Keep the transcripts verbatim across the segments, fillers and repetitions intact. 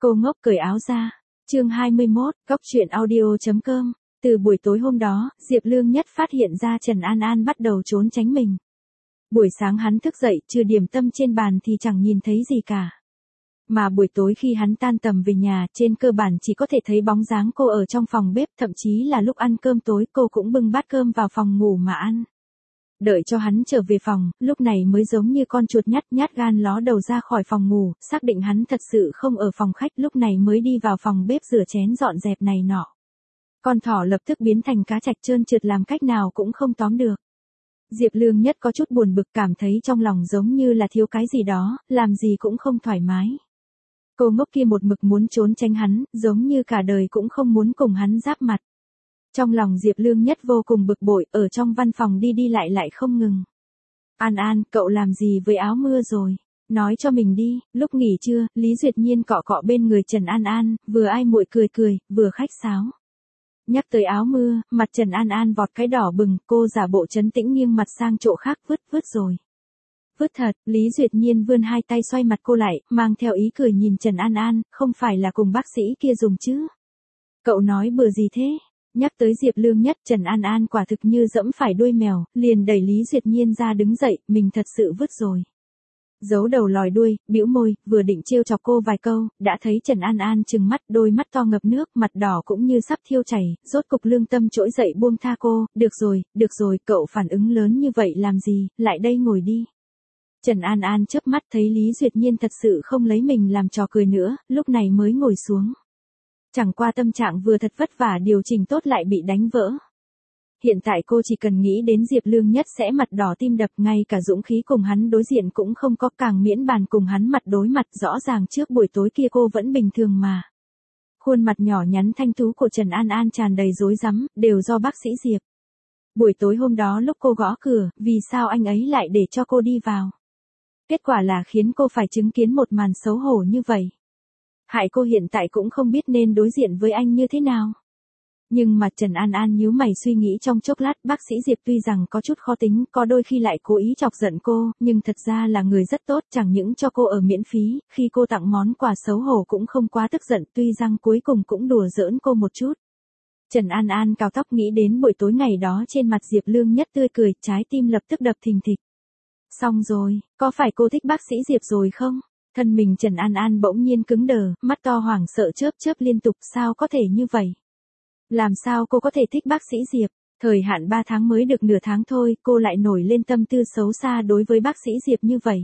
Cô ngốc cởi áo ra. Chương hai mươi mốt, Cóc truyện audio chấm com. Từ buổi tối hôm đó, Diệp Lương Nhất phát hiện ra Trần An An bắt đầu trốn tránh mình. Buổi sáng hắn thức dậy, trừ điểm tâm trên bàn thì chẳng nhìn thấy gì cả. Mà buổi tối khi hắn tan tầm về nhà, trên cơ bản chỉ có thể thấy bóng dáng cô ở trong phòng bếp, thậm chí là lúc ăn cơm tối cô cũng bưng bát cơm vào phòng ngủ mà ăn. Đợi cho hắn trở về phòng, lúc này mới giống như con chuột nhắt nhát gan ló đầu ra khỏi phòng ngủ, xác định hắn thật sự không ở phòng khách, lúc này mới đi vào phòng bếp rửa chén dọn dẹp này nọ. Con thỏ lập tức biến thành cá trạch trơn trượt, làm cách nào cũng không tóm được. Diệp Lương Nhất có chút buồn bực, cảm thấy trong lòng giống như là thiếu cái gì đó, làm gì cũng không thoải mái. Cô ngốc kia một mực muốn trốn tránh hắn, giống như cả đời cũng không muốn cùng hắn giáp mặt. Trong lòng Diệp Lương Nhất vô cùng bực bội, ở trong văn phòng đi đi lại lại không ngừng. An An, cậu làm gì với áo mưa rồi? Nói cho mình đi. Lúc nghỉ trưa, Lý Duyệt Nhiên cọ cọ bên người Trần An An, vừa ai muội cười cười, vừa khách sáo. Nhắc tới áo mưa, mặt Trần An An vọt cái đỏ bừng, cô giả bộ trấn tĩnh nghiêng mặt sang chỗ khác, vứt vứt rồi. Vứt thật. Lý Duyệt Nhiên vươn hai tay xoay mặt cô lại, mang theo ý cười nhìn Trần An An, không phải là cùng bác sĩ kia dùng chứ? Cậu nói bừa gì thế? Nhắc tới Diệp Lương Nhất, Trần An An quả thực như dẫm phải đuôi mèo, liền đẩy Lý Duyệt Nhiên ra đứng dậy, mình thật sự vứt rồi. Giấu đầu lòi đuôi, bĩu môi, vừa định trêu chọc cô vài câu, đã thấy Trần An An trừng mắt, đôi mắt to ngập nước, mặt đỏ cũng như sắp thiêu chảy, rốt cục lương tâm trỗi dậy buông tha cô, được rồi, được rồi, cậu phản ứng lớn như vậy làm gì, lại đây ngồi đi. Trần An An chớp mắt thấy Lý Duyệt Nhiên thật sự không lấy mình làm trò cười nữa, lúc này mới ngồi xuống. Chẳng qua tâm trạng vừa thật vất vả điều chỉnh tốt lại bị đánh vỡ. Hiện tại cô chỉ cần nghĩ đến Diệp Lương Nhất sẽ mặt đỏ tim đập, ngay cả dũng khí cùng hắn đối diện cũng không có, càng miễn bàn cùng hắn mặt đối mặt, rõ ràng trước buổi tối kia cô vẫn bình thường mà. Khuôn mặt nhỏ nhắn thanh tú của Trần An An tràn đầy rối rắm, đều do bác sĩ Diệp. Buổi tối hôm đó lúc cô gõ cửa, vì sao anh ấy lại để cho cô đi vào? Kết quả là khiến cô phải chứng kiến một màn xấu hổ như vậy. Hại cô hiện tại cũng không biết nên đối diện với anh như thế nào. Nhưng mà Trần An An nhíu mày suy nghĩ trong chốc lát, bác sĩ Diệp tuy rằng có chút khó tính, có đôi khi lại cố ý chọc giận cô, nhưng thật ra là người rất tốt, chẳng những cho cô ở miễn phí, khi cô tặng món quà xấu hổ cũng không quá tức giận, tuy rằng cuối cùng cũng đùa giỡn cô một chút. Trần An An cào tóc nghĩ đến buổi tối ngày đó, trên mặt Diệp Lương Nhất tươi cười, trái tim lập tức đập thình thịch. Xong rồi, có phải cô thích bác sĩ Diệp rồi không? Thân mình Trần An An bỗng nhiên cứng đờ, mắt to hoảng sợ chớp chớp liên tục, sao có thể như vậy? Làm sao cô có thể thích bác sĩ Diệp? Thời hạn ba tháng mới được nửa tháng thôi, cô lại nổi lên tâm tư xấu xa đối với bác sĩ Diệp như vậy.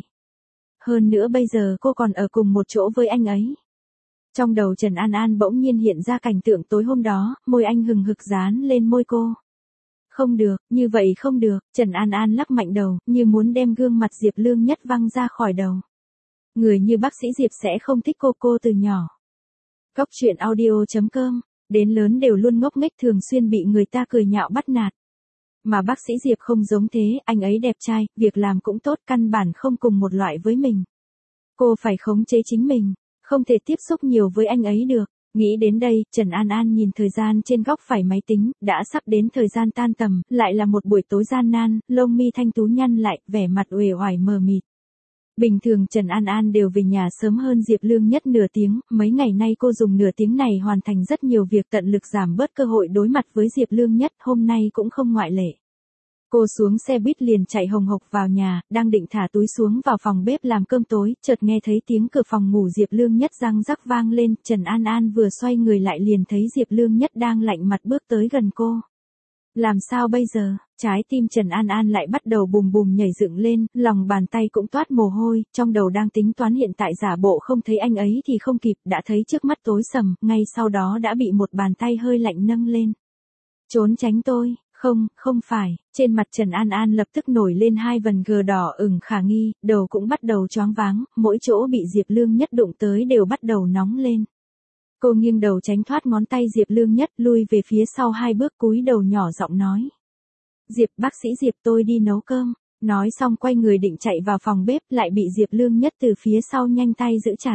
Hơn nữa bây giờ cô còn ở cùng một chỗ với anh ấy. Trong đầu Trần An An bỗng nhiên hiện ra cảnh tượng tối hôm đó, môi anh hừng hực dán lên môi cô. Không được, như vậy không được, Trần An An lắc mạnh đầu, như muốn đem gương mặt Diệp Lương Nhất văng ra khỏi đầu. Người như bác sĩ Diệp sẽ không thích cô cô từ nhỏ. Cóc truyện audio chấm com, đến lớn đều luôn ngốc nghếch, thường xuyên bị người ta cười nhạo bắt nạt. Mà bác sĩ Diệp không giống thế, anh ấy đẹp trai, việc làm cũng tốt, căn bản không cùng một loại với mình. Cô phải khống chế chính mình, không thể tiếp xúc nhiều với anh ấy được. Nghĩ đến đây, Trần An An nhìn thời gian trên góc phải máy tính, đã sắp đến thời gian tan tầm, lại là một buổi tối gian nan, lông mi thanh tú nhăn lại, vẻ mặt uể oải mờ mịt. Bình thường Trần An An đều về nhà sớm hơn Diệp Lương Nhất nửa tiếng, mấy ngày nay cô dùng nửa tiếng này hoàn thành rất nhiều việc, tận lực giảm bớt cơ hội đối mặt với Diệp Lương Nhất, hôm nay cũng không ngoại lệ. Cô xuống xe buýt liền chạy hồng hộc vào nhà, đang định thả túi xuống vào phòng bếp làm cơm tối, chợt nghe thấy tiếng cửa phòng ngủ Diệp Lương Nhất răng rắc vang lên, Trần An An vừa xoay người lại liền thấy Diệp Lương Nhất đang lạnh mặt bước tới gần cô. Làm sao bây giờ? Trái tim Trần An An lại bắt đầu bùm bùm nhảy dựng lên, lòng bàn tay cũng toát mồ hôi, trong đầu đang tính toán hiện tại giả bộ không thấy anh ấy thì không kịp, đã thấy trước mắt tối sầm, ngay sau đó đã bị một bàn tay hơi lạnh nâng lên. Trốn tránh tôi, không, không phải, trên mặt Trần An An lập tức nổi lên hai vần gờ đỏ ửng khả nghi, đầu cũng bắt đầu choáng váng, mỗi chỗ bị Diệp Lương Nhất đụng tới đều bắt đầu nóng lên. Cô nghiêng đầu tránh thoát ngón tay Diệp Lương Nhất, lui về phía sau hai bước, cúi đầu nhỏ giọng nói. Diệp, bác sĩ Diệp, tôi đi nấu cơm. Nói xong quay người định chạy vào phòng bếp, lại bị Diệp Lương Nhất từ phía sau nhanh tay giữ chặt.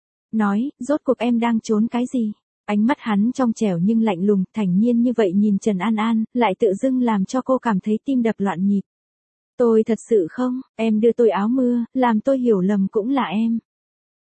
Nói, rốt cuộc em đang trốn cái gì? Ánh mắt hắn trong trẻo nhưng lạnh lùng, thản nhiên như vậy nhìn Trần An An, lại tự dưng làm cho cô cảm thấy tim đập loạn nhịp. Tôi thật sự không, em đưa tôi áo mưa, làm tôi hiểu lầm cũng là em.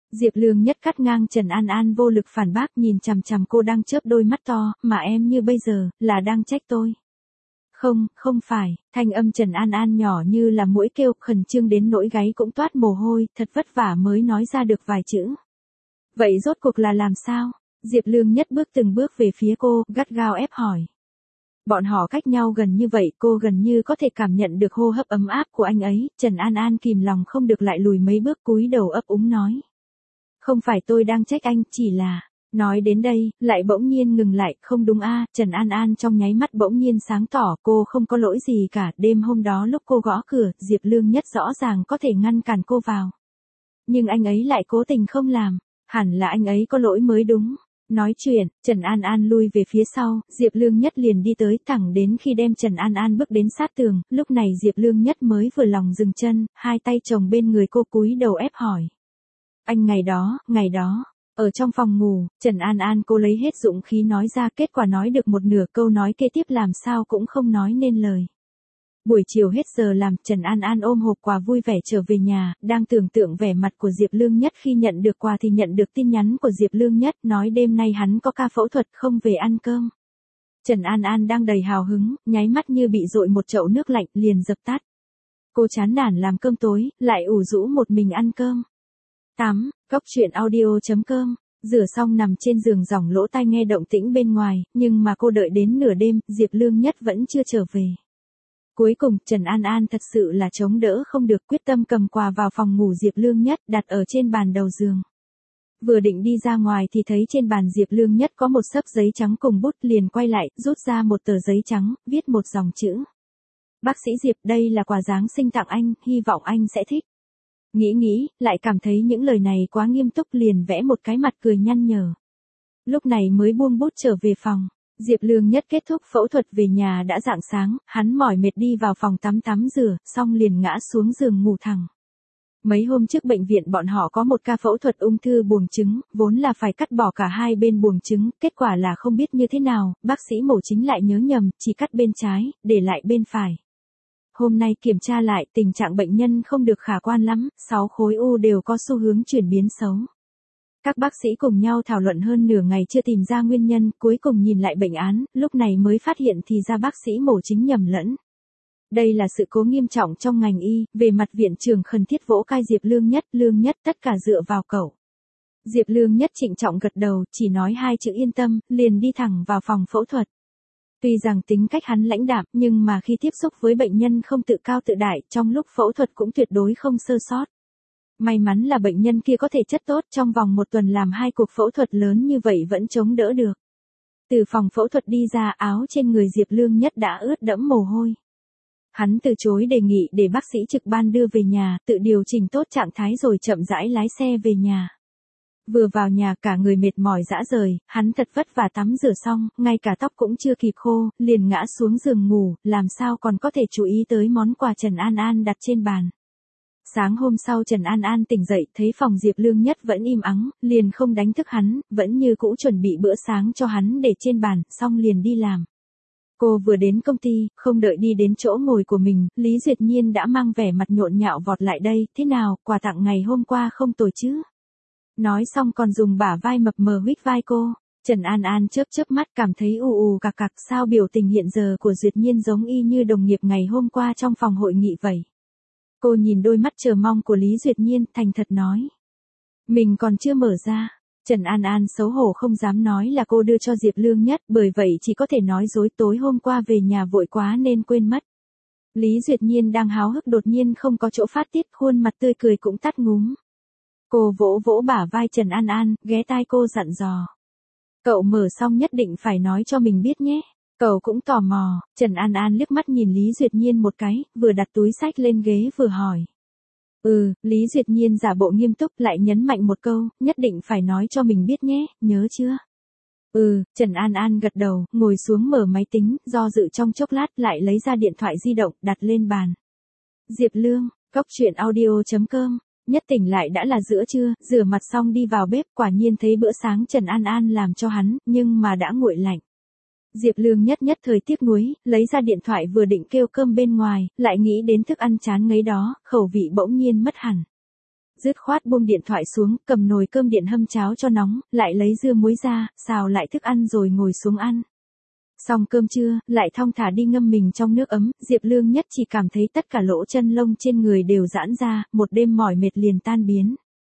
Diệp Lương Nhất cắt ngang Trần An An vô lực phản bác, nhìn chằm chằm cô đang chớp đôi mắt to, mà em như bây giờ, là đang trách tôi. Không, không phải, thanh âm Trần An An nhỏ như là muỗi kêu, khẩn trương đến nỗi gáy cũng toát mồ hôi, thật vất vả mới nói ra được vài chữ. Vậy rốt cuộc là làm sao? Diệp Lương Nhất bước từng bước về phía cô, gắt gao ép hỏi. Bọn họ cách nhau gần như vậy, cô gần như có thể cảm nhận được hô hấp ấm áp của anh ấy, Trần An An kìm lòng không được lại lùi mấy bước cúi đầu ấp úng nói. Không phải tôi đang trách anh, chỉ là... Nói đến đây, lại bỗng nhiên ngừng lại, không đúng a, Trần An An trong nháy mắt bỗng nhiên sáng tỏ, cô không có lỗi gì cả, đêm hôm đó lúc cô gõ cửa, Diệp Lương Nhất rõ ràng có thể ngăn cản cô vào. Nhưng anh ấy lại cố tình không làm, hẳn là anh ấy có lỗi mới đúng. Nói chuyện, Trần An An lui về phía sau, Diệp Lương Nhất liền đi tới thẳng đến khi đem Trần An An bước đến sát tường, lúc này Diệp Lương Nhất mới vừa lòng dừng chân, hai tay chồng bên người cô cúi đầu ép hỏi. Anh ngày đó, ngày đó, ở trong phòng ngủ, Trần An An cô lấy hết dũng khí nói ra, kết quả nói được một nửa câu nói kế tiếp làm sao cũng không nói nên lời. Buổi chiều hết giờ làm, Trần An An ôm hộp quà vui vẻ trở về nhà, đang tưởng tượng vẻ mặt của Diệp Lương Nhất khi nhận được quà thì nhận được tin nhắn của Diệp Lương Nhất nói đêm nay hắn có ca phẫu thuật không về ăn cơm. Trần An An đang đầy hào hứng, nháy mắt như bị dội một chậu nước lạnh liền dập tắt. Cô chán nản làm cơm tối, lại ủ rũ một mình ăn cơm. tám. Góc truyện audio chấm com. Rửa xong nằm trên giường giỏng lỗ tai nghe động tĩnh bên ngoài, nhưng mà cô đợi đến nửa đêm, Diệp Lương Nhất vẫn chưa trở về. Cuối cùng, Trần An An thật sự là chống đỡ không được, quyết tâm cầm quà vào phòng ngủ Diệp Lương Nhất đặt ở trên bàn đầu giường. Vừa định đi ra ngoài thì thấy trên bàn Diệp Lương Nhất có một xấp giấy trắng cùng bút, liền quay lại, rút ra một tờ giấy trắng, viết một dòng chữ. Bác sĩ Diệp, đây là quà Giáng sinh tặng anh, hy vọng anh sẽ thích. Nghĩ nghĩ, lại cảm thấy những lời này quá nghiêm túc liền vẽ một cái mặt cười nhăn nhở. Lúc này mới buông bút trở về phòng. Diệp Lương Nhất kết thúc phẫu thuật về nhà đã rạng sáng, hắn mỏi mệt đi vào phòng tắm tắm rửa, xong liền ngã xuống giường ngủ thẳng. Mấy hôm trước bệnh viện bọn họ có một ca phẫu thuật ung thư buồng trứng, vốn là phải cắt bỏ cả hai bên buồng trứng, kết quả là không biết như thế nào, bác sĩ mổ chính lại nhớ nhầm, chỉ cắt bên trái, để lại bên phải. Hôm nay kiểm tra lại, tình trạng bệnh nhân không được khả quan lắm, sáu khối u đều có xu hướng chuyển biến xấu. Các bác sĩ cùng nhau thảo luận hơn nửa ngày chưa tìm ra nguyên nhân, cuối cùng nhìn lại bệnh án, lúc này mới phát hiện thì ra bác sĩ mổ chính nhầm lẫn. Đây là sự cố nghiêm trọng trong ngành y, về mặt viện trưởng khẩn thiết vỗ cai Diệp Lương Nhất, Lương Nhất tất cả dựa vào cậu. Diệp Lương Nhất trịnh trọng gật đầu, chỉ nói hai chữ yên tâm, liền đi thẳng vào phòng phẫu thuật. Tuy rằng tính cách hắn lãnh đạm, nhưng mà khi tiếp xúc với bệnh nhân không tự cao tự đại, trong lúc phẫu thuật cũng tuyệt đối không sơ sót. May mắn là bệnh nhân kia có thể chất tốt, trong vòng một tuần làm hai cuộc phẫu thuật lớn như vậy vẫn chống đỡ được. Từ phòng phẫu thuật đi ra, áo trên người Diệp Lương Nhất đã ướt đẫm mồ hôi. Hắn từ chối đề nghị để bác sĩ trực ban đưa về nhà, tự điều chỉnh tốt trạng thái rồi chậm rãi lái xe về nhà. Vừa vào nhà cả người mệt mỏi rã rời, hắn thật vất vả tắm rửa xong, ngay cả tóc cũng chưa kịp khô, liền ngã xuống giường ngủ, làm sao còn có thể chú ý tới món quà Trần An An đặt trên bàn. Sáng hôm sau Trần An An tỉnh dậy, thấy phòng Diệp Lương Nhất vẫn im ắng, liền không đánh thức hắn, vẫn như cũ chuẩn bị bữa sáng cho hắn để trên bàn, xong liền đi làm. Cô vừa đến công ty, không đợi đi đến chỗ ngồi của mình, Lý Duyệt Nhiên đã mang vẻ mặt nhộn nhạo vọt lại đây, thế nào, quà tặng ngày hôm qua không tồi chứ? Nói xong còn dùng bả vai mập mờ huých vai cô. Trần An An chớp chớp mắt cảm thấy ù ù cặc cặc, sao biểu tình hiện giờ của Duyệt Nhiên giống y như đồng nghiệp ngày hôm qua trong phòng hội nghị vậy. Cô nhìn đôi mắt chờ mong của Lý Duyệt Nhiên, thành thật nói. Mình còn chưa mở ra. Trần An An xấu hổ không dám nói là cô đưa cho Diệp Lương Nhất, bởi vậy chỉ có thể nói dối tối hôm qua về nhà vội quá nên quên mất. Lý Duyệt Nhiên đang háo hức đột nhiên không có chỗ phát tiết, khuôn mặt tươi cười cũng tắt ngúm. Cô vỗ vỗ bả vai Trần An An, ghé tai cô dặn dò. Cậu mở xong nhất định phải nói cho mình biết nhé. Cậu cũng tò mò, Trần An An liếc mắt nhìn Lý Duyệt Nhiên một cái, vừa đặt túi sách lên ghế vừa hỏi. Ừ, Lý Duyệt Nhiên giả bộ nghiêm túc lại nhấn mạnh một câu, nhất định phải nói cho mình biết nhé, nhớ chưa? Ừ, Trần An An gật đầu, ngồi xuống mở máy tính, do dự trong chốc lát lại lấy ra điện thoại di động, đặt lên bàn. Diệp Lương, góc truyện audio chấm com. Nhất tỉnh lại đã là giữa trưa, rửa mặt xong đi vào bếp, quả nhiên thấy bữa sáng Trần An An làm cho hắn, nhưng mà đã nguội lạnh. Diệp Lương nhất nhất thời tiếc nuối, lấy ra điện thoại vừa định kêu cơm bên ngoài, lại nghĩ đến thức ăn chán ngấy đó, khẩu vị bỗng nhiên mất hẳn. dứt khoát buông điện thoại xuống, cầm nồi cơm điện hâm cháo cho nóng, lại lấy dưa muối ra, xào lại thức ăn rồi ngồi xuống ăn. Xong cơm trưa, lại thong thả đi ngâm mình trong nước ấm, Diệp Lương Nhất chỉ cảm thấy tất cả lỗ chân lông trên người đều giãn ra, một đêm mỏi mệt liền tan biến.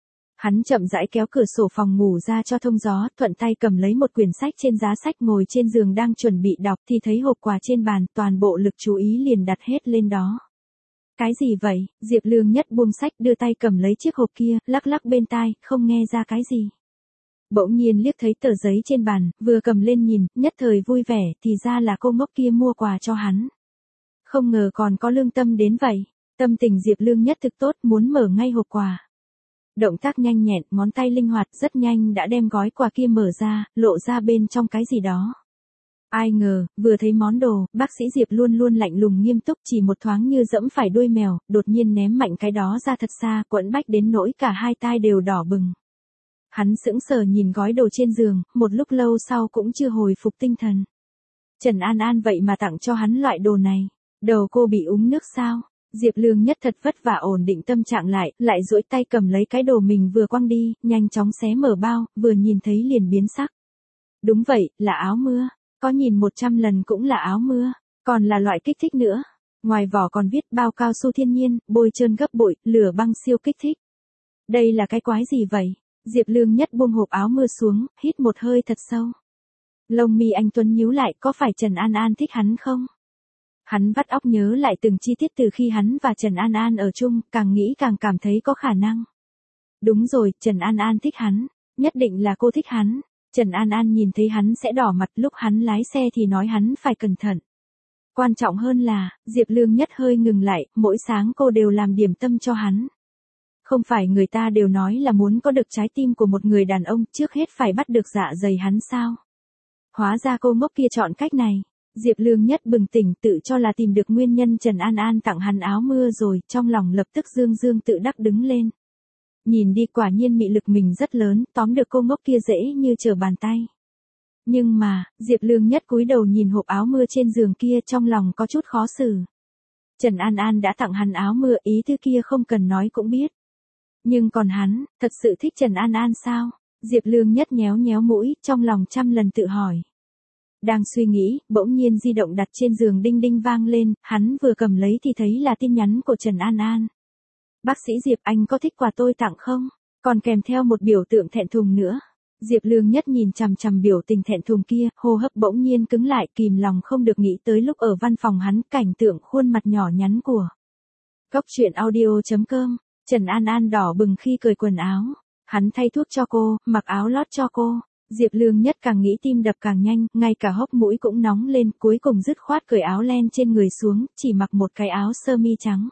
Hắn chậm rãi kéo cửa sổ phòng ngủ ra cho thông gió, thuận tay cầm lấy một quyển sách trên giá sách ngồi trên giường đang chuẩn bị đọc thì thấy hộp quà trên bàn, toàn bộ lực chú ý liền đặt hết lên đó. Cái gì vậy? Diệp Lương Nhất buông sách đưa tay cầm lấy chiếc hộp kia, lắc lắc bên tai, không nghe ra cái gì. Bỗng nhiên liếc thấy tờ giấy trên bàn, vừa cầm lên nhìn, nhất thời vui vẻ, thì ra là cô ngốc kia mua quà cho hắn. Không ngờ còn có lương tâm đến vậy. Tâm tình Diệp Lương Nhất thực tốt, muốn mở ngay hộp quà. Động tác nhanh nhẹn, ngón tay linh hoạt, rất nhanh đã đem gói quà kia mở ra, lộ ra bên trong cái gì đó. Ai ngờ, vừa thấy món đồ, bác sĩ Diệp luôn luôn lạnh lùng nghiêm túc, chỉ một thoáng như dẫm phải đuôi mèo, đột nhiên ném mạnh cái đó ra thật xa, quẫn bách đến nỗi cả hai tai đều đỏ bừng. Hắn sững sờ nhìn gói đồ trên giường, một lúc lâu sau cũng chưa hồi phục tinh thần. Trần An An vậy mà tặng cho hắn loại đồ này. Đầu cô bị úng nước sao? Diệp Lương Nhất thật vất vả ổn định tâm trạng lại, lại duỗi tay cầm lấy cái đồ mình vừa quăng đi, nhanh chóng xé mở bao, vừa nhìn thấy liền biến sắc. Đúng vậy, là áo mưa. Có nhìn một trăm lần cũng là áo mưa, còn là loại kích thích nữa. Ngoài vỏ còn viết bao cao su thiên nhiên, bôi trơn gấp bội, lửa băng siêu kích thích. Đây là cái quái gì vậy? Diệp Lương Nhất buông hộp áo mưa xuống, hít một hơi thật sâu. Lông mi anh tuấn nhíu lại, có phải Trần An An thích hắn không? Hắn vắt óc nhớ lại từng chi tiết từ khi hắn và Trần An An ở chung, càng nghĩ càng cảm thấy có khả năng. Đúng rồi, Trần An An thích hắn, nhất định là cô thích hắn. Trần An An nhìn thấy hắn sẽ đỏ mặt, lúc hắn lái xe thì nói hắn phải cẩn thận. Quan trọng hơn là, Diệp Lương Nhất hơi ngừng lại, mỗi sáng cô đều làm điểm tâm cho hắn. Không phải người ta đều nói là muốn có được trái tim của một người đàn ông, trước hết phải bắt được dạ dày hắn sao? Hóa ra cô ngốc kia chọn cách này. Diệp Lương Nhất bừng tỉnh, tự cho là tìm được nguyên nhân Trần An An tặng hắn áo mưa rồi, trong lòng lập tức dương dương tự đắc đứng lên. Nhìn đi, quả nhiên mị lực mình rất lớn, tóm được cô ngốc kia dễ như trở bàn tay. Nhưng mà, Diệp Lương Nhất cúi đầu nhìn hộp áo mưa trên giường kia, trong lòng có chút khó xử. Trần An An đã tặng hắn áo mưa, ý thứ kia không cần nói cũng biết. Nhưng còn hắn, thật sự thích Trần An An sao? Diệp Lương Nhất nhéo nhéo mũi, trong lòng trăm lần tự hỏi. Đang suy nghĩ, bỗng nhiên di động đặt trên giường đinh đinh vang lên, hắn vừa cầm lấy thì thấy là tin nhắn của Trần An An. Bác sĩ Diệp, anh có thích quà tôi tặng không? Còn kèm theo một biểu tượng thẹn thùng nữa. Diệp Lương Nhất nhìn chằm chằm biểu tình thẹn thùng kia, hô hấp bỗng nhiên cứng lại, kìm lòng không được nghĩ tới lúc ở văn phòng hắn, cảnh tượng khuôn mặt nhỏ nhắn của. Góc truyện audio chấm com, Trần An An đỏ bừng khi cởi quần áo. Hắn thay thuốc cho cô, mặc áo lót cho cô. Diệp Lương Nhất càng nghĩ tim đập càng nhanh, ngay cả hốc mũi cũng nóng lên, cuối cùng dứt khoát cởi áo len trên người xuống, chỉ mặc một cái áo sơ mi trắng.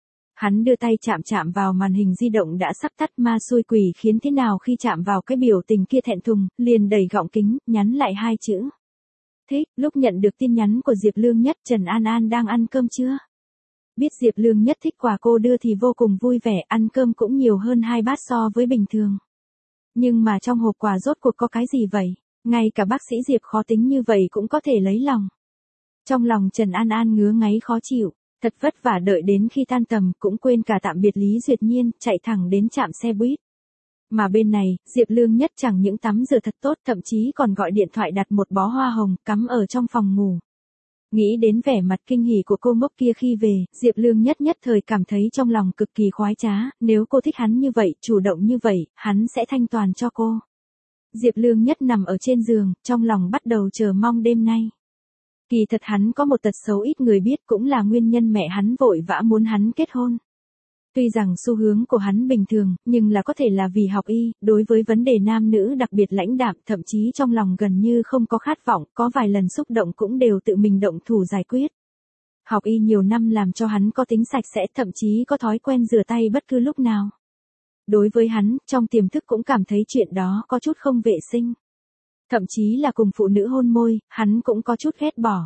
Hắn đưa tay chạm chạm vào màn hình di động đã sắp tắt, ma xui quỷ khiến thế nào khi chạm vào cái biểu tình kia thẹn thùng, liền đẩy gọng kính, nhắn lại hai chữ. Thích. Lúc nhận được tin nhắn của Diệp Lương Nhất, Trần An An đang ăn cơm chưa? Biết Diệp Lương Nhất thích quà cô đưa thì vô cùng vui vẻ, ăn cơm cũng nhiều hơn hai bát so với bình thường. Nhưng mà trong hộp quà rốt cuộc có cái gì vậy? Ngay cả bác sĩ Diệp khó tính như vậy cũng có thể lấy lòng. Trong lòng Trần An An ngứa ngáy khó chịu, thật vất vả đợi đến khi tan tầm, cũng quên cả tạm biệt Lý Duyệt Nhiên, chạy thẳng đến trạm xe buýt. Mà bên này, Diệp Lương Nhất chẳng những tắm rửa thật tốt, thậm chí còn gọi điện thoại đặt một bó hoa hồng, cắm ở trong phòng ngủ. Nghĩ đến vẻ mặt kinh hỉ của cô ngốc kia khi về, Diệp Lương Nhất nhất thời cảm thấy trong lòng cực kỳ khoái trá, nếu cô thích hắn như vậy, chủ động như vậy, hắn sẽ thanh toàn cho cô. Diệp Lương Nhất nằm ở trên giường, trong lòng bắt đầu chờ mong đêm nay. Kỳ thật hắn có một tật xấu ít người biết, cũng là nguyên nhân mẹ hắn vội vã muốn hắn kết hôn. Tuy rằng xu hướng của hắn bình thường, nhưng là có thể là vì học y, đối với vấn đề nam nữ đặc biệt lãnh đạm, thậm chí trong lòng gần như không có khát vọng, có vài lần xúc động cũng đều tự mình động thủ giải quyết. Học y nhiều năm làm cho hắn có tính sạch sẽ, thậm chí có thói quen rửa tay bất cứ lúc nào. Đối với hắn, trong tiềm thức cũng cảm thấy chuyện đó có chút không vệ sinh. Thậm chí là cùng phụ nữ hôn môi, hắn cũng có chút ghét bỏ.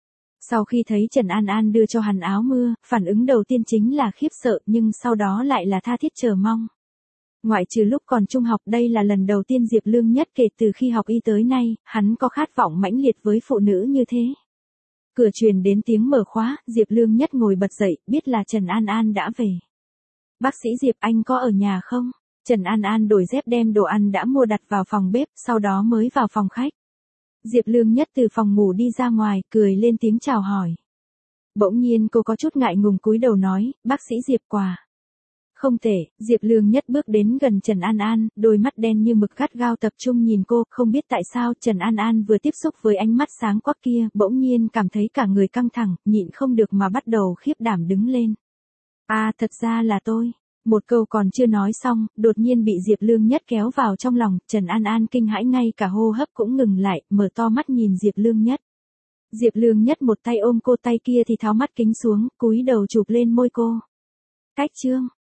Sau khi thấy Trần An An đưa cho hắn áo mưa, phản ứng đầu tiên chính là khiếp sợ, nhưng sau đó lại là tha thiết chờ mong. Ngoại trừ lúc còn trung học, đây là lần đầu tiên Diệp Lương Nhất kể từ khi học y tới nay, hắn có khát vọng mãnh liệt với phụ nữ như thế. Cửa truyền đến tiếng mở khóa, Diệp Lương Nhất ngồi bật dậy, biết là Trần An An đã về. Bác sĩ Diệp anh có ở nhà không? Trần An An đổi dép đem đồ ăn đã mua đặt vào phòng bếp, sau đó mới vào phòng khách. Diệp Lương Nhất từ phòng ngủ đi ra ngoài, cười lên tiếng chào hỏi. Bỗng nhiên cô có chút ngại ngùng cúi đầu nói, bác sĩ Diệp quà. Không thể, Diệp Lương Nhất bước đến gần Trần An An, đôi mắt đen như mực gắt gao tập trung nhìn cô, không biết tại sao Trần An An vừa tiếp xúc với ánh mắt sáng quắc kia, bỗng nhiên cảm thấy cả người căng thẳng, nhịn không được mà bắt đầu khiếp đảm đứng lên. À, thật ra là tôi. Một câu còn chưa nói xong, đột nhiên bị Diệp Lương Nhất kéo vào trong lòng, Trần An An kinh hãi ngay cả hô hấp cũng ngừng lại, mở to mắt nhìn Diệp Lương Nhất. Diệp Lương Nhất một tay ôm cô, tay kia thì tháo mắt kính xuống, cúi đầu chụp lên môi cô. Cách chương